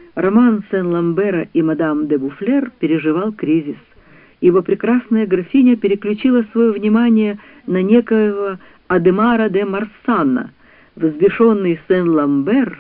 Роман Сен-Ламбера и мадам де Буфлер переживал кризис, ибо прекрасная графиня переключила свое внимание на некоего Адемара де Марсанна. Взбешенный Сен-Ламбер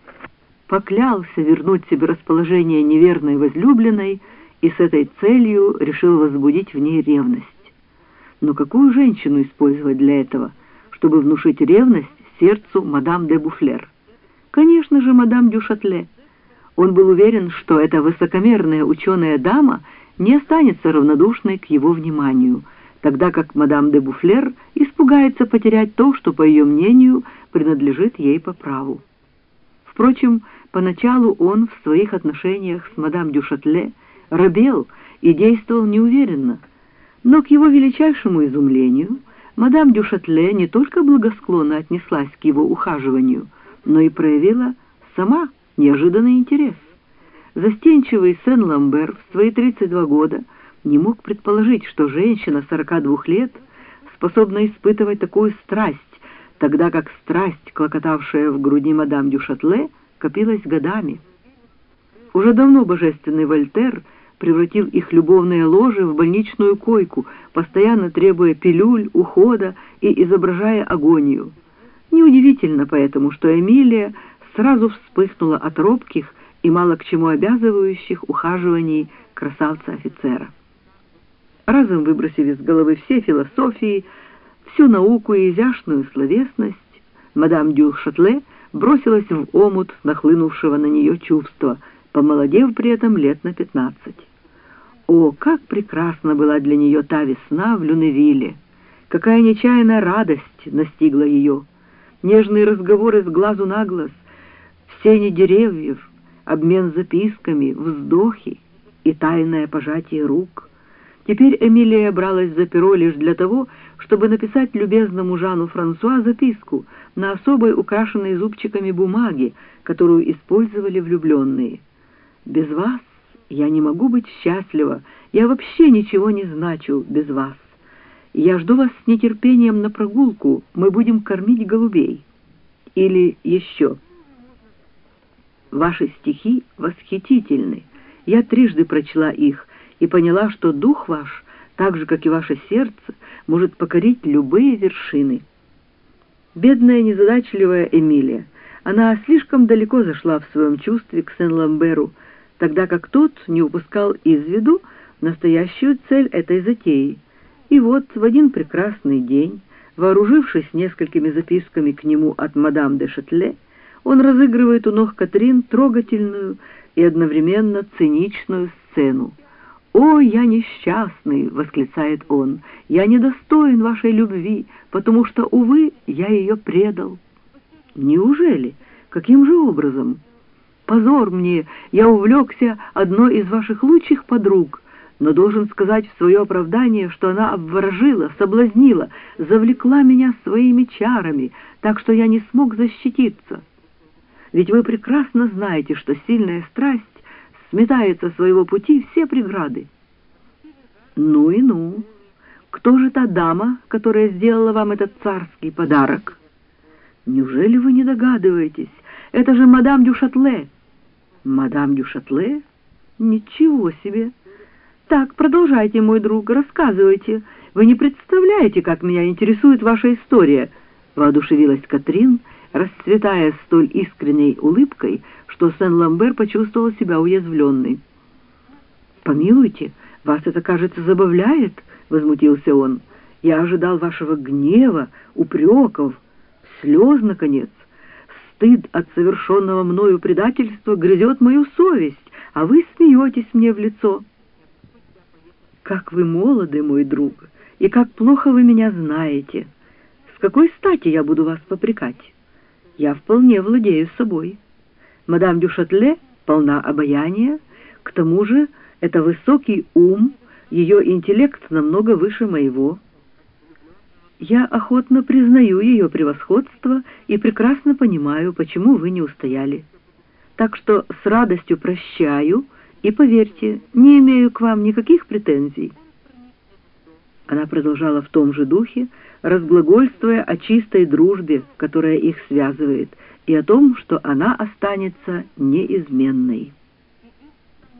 поклялся вернуть себе расположение неверной возлюбленной и с этой целью решил возбудить в ней ревность. Но какую женщину использовать для этого, чтобы внушить ревность сердцу мадам де Буфлер? Конечно же, мадам дю Шатле. Он был уверен, что эта высокомерная ученая дама не останется равнодушной к его вниманию, тогда как мадам де Буфлер испугается потерять то, что, по ее мнению, принадлежит ей по праву. Впрочем, поначалу он в своих отношениях с мадам дю Шатле робел и действовал неуверенно, но к его величайшему изумлению мадам дю Шатле не только благосклонно отнеслась к его ухаживанию, но и проявила сама неожиданный интерес. Застенчивый Сен-Ламбер в свои 32 года не мог предположить, что женщина 42 лет способна испытывать такую страсть, тогда как страсть, клокотавшая в груди мадам дю Шатле, копилась годами. Уже давно божественный Вольтер превратил их любовное ложе в больничную койку, постоянно требуя пилюль, ухода и изображая агонию. Неудивительно поэтому, что Эмилия сразу вспыхнула от робких и мало к чему обязывающих ухаживаний красавца-офицера. Разом выбросив из головы все философии, всю науку и изящную словесность, мадам дю Шатле бросилась в омут нахлынувшего на нее чувства, помолодев при этом лет на 15. О, как прекрасна была для нее та весна в Люневилле! Какая нечаянная радость настигла ее! Нежные разговоры с глазу на глаз, в сене деревьев, обмен записками, вздохи и тайное пожатие рук. Теперь Эмилия бралась за перо лишь для того, чтобы написать любезному Жану Франсуа записку на особой украшенной зубчиками бумаге, которую использовали влюбленные. «Без вас я не могу быть счастлива, я вообще ничего не значу без вас. Я жду вас с нетерпением на прогулку, мы будем кормить голубей». Или еще: «Ваши стихи восхитительны, я трижды прочла их и поняла, что дух ваш, так же, как и ваше сердце, может покорить любые вершины». Бедная незадачливая Эмилия, она слишком далеко зашла в своем чувстве к Сен-Ламберу, тогда как тот не упускал из виду настоящую цель этой затеи. И вот в один прекрасный день, вооружившись несколькими записками к нему от мадам де Шатле, он разыгрывает у ног Катрин трогательную и одновременно циничную сцену. «О, я несчастный!» — восклицает он. «Я недостоин вашей любви, потому что, увы, я ее предал». «Неужели? Каким же образом?» «Позор мне! Я увлекся одной из ваших лучших подруг, но должен сказать в свое оправдание, что она обворожила, соблазнила, завлекла меня своими чарами, так что я не смог защититься. Ведь вы прекрасно знаете, что сильная страсть сметает со своего пути все преграды». «Ну и ну! Кто же та дама, которая сделала вам этот царский подарок?» «Неужели вы не догадываетесь? Это же мадам дю Шатле». «Мадам дю Шатле? Ничего себе! Так, продолжайте, мой друг, рассказывайте. Вы не представляете, как меня интересует ваша история», — воодушевилась Катрин, расцветая столь искренней улыбкой, что Сен-Ламбер почувствовал себя уязвленной. «Помилуйте, вас это, кажется, забавляет?» — возмутился он. «Я ожидал вашего гнева, упреков, слез, наконец. Стыд от совершенного мною предательства грызет мою совесть, а вы смеетесь мне в лицо». «Как вы молоды, мой друг, и как плохо вы меня знаете. С какой стати я буду вас попрекать? Я вполне владею собой. Мадам дю Шатле полна обаяния, к тому же это высокий ум, ее интеллект намного выше моего. Я охотно признаю ее превосходство и прекрасно понимаю, почему вы не устояли. Так что с радостью прощаю и, поверьте, не имею к вам никаких претензий». Она продолжала в том же духе, разглагольствуя о чистой дружбе, которая их связывает, и о том, что она останется неизменной.